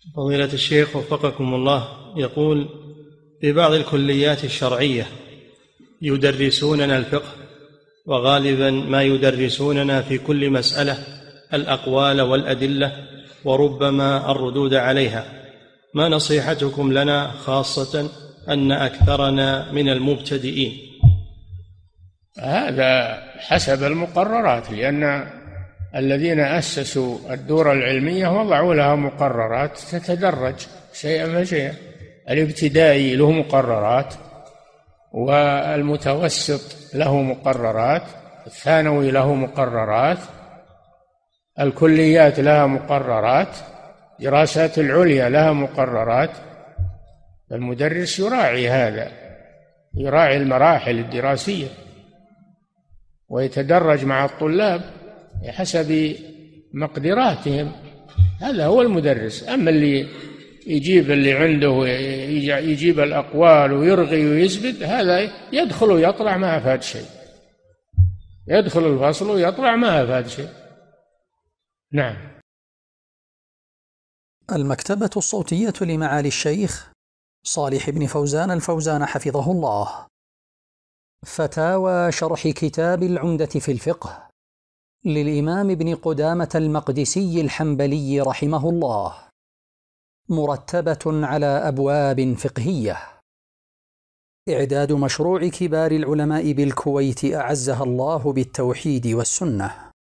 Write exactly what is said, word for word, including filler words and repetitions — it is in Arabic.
فضيلة الشيخ وفقكم الله، يقول: في بعض الكليات الشرعية يدرسوننا الفقه، وغالبا ما يدرسوننا في كل مسألة الأقوال والأدلة وربما الردود عليها، ما نصيحتكم لنا، خاصة أن أكثرنا من المبتدئين؟ هذا حسب المقررات، لأن الذين أسسوا الدور العلمية وضعوا لها مقررات تتدرج شيئا فشيئا. الابتدائي له مقررات، والمتوسط له مقررات، الثانوي له مقررات، الكليات لها مقررات، دراسات العليا لها مقررات. المدرس يراعي هذا، يراعي المراحل الدراسية ويتدرج مع الطلاب بحسب مقدراتهم. هذا هو المدرس. أما اللي يجيب اللي عنده يجيب الأقوال ويرغي ويثبت، هذا يدخل ويطلع ما أفاد شيء، يدخل الفصل ويطلع ما أفاد شيء. نعم. المكتبة الصوتية لمعالي الشيخ صالح بن فوزان الفوزان حفظه الله. فتاوى شرح كتاب العمدة في الفقه للإمام ابن قدامة المقدسي الحنبلي رحمه الله، مرتبة على أبواب فقهية. إعداد مشروع كبار العلماء بالكويت أعزها الله بالتوحيد والسنة.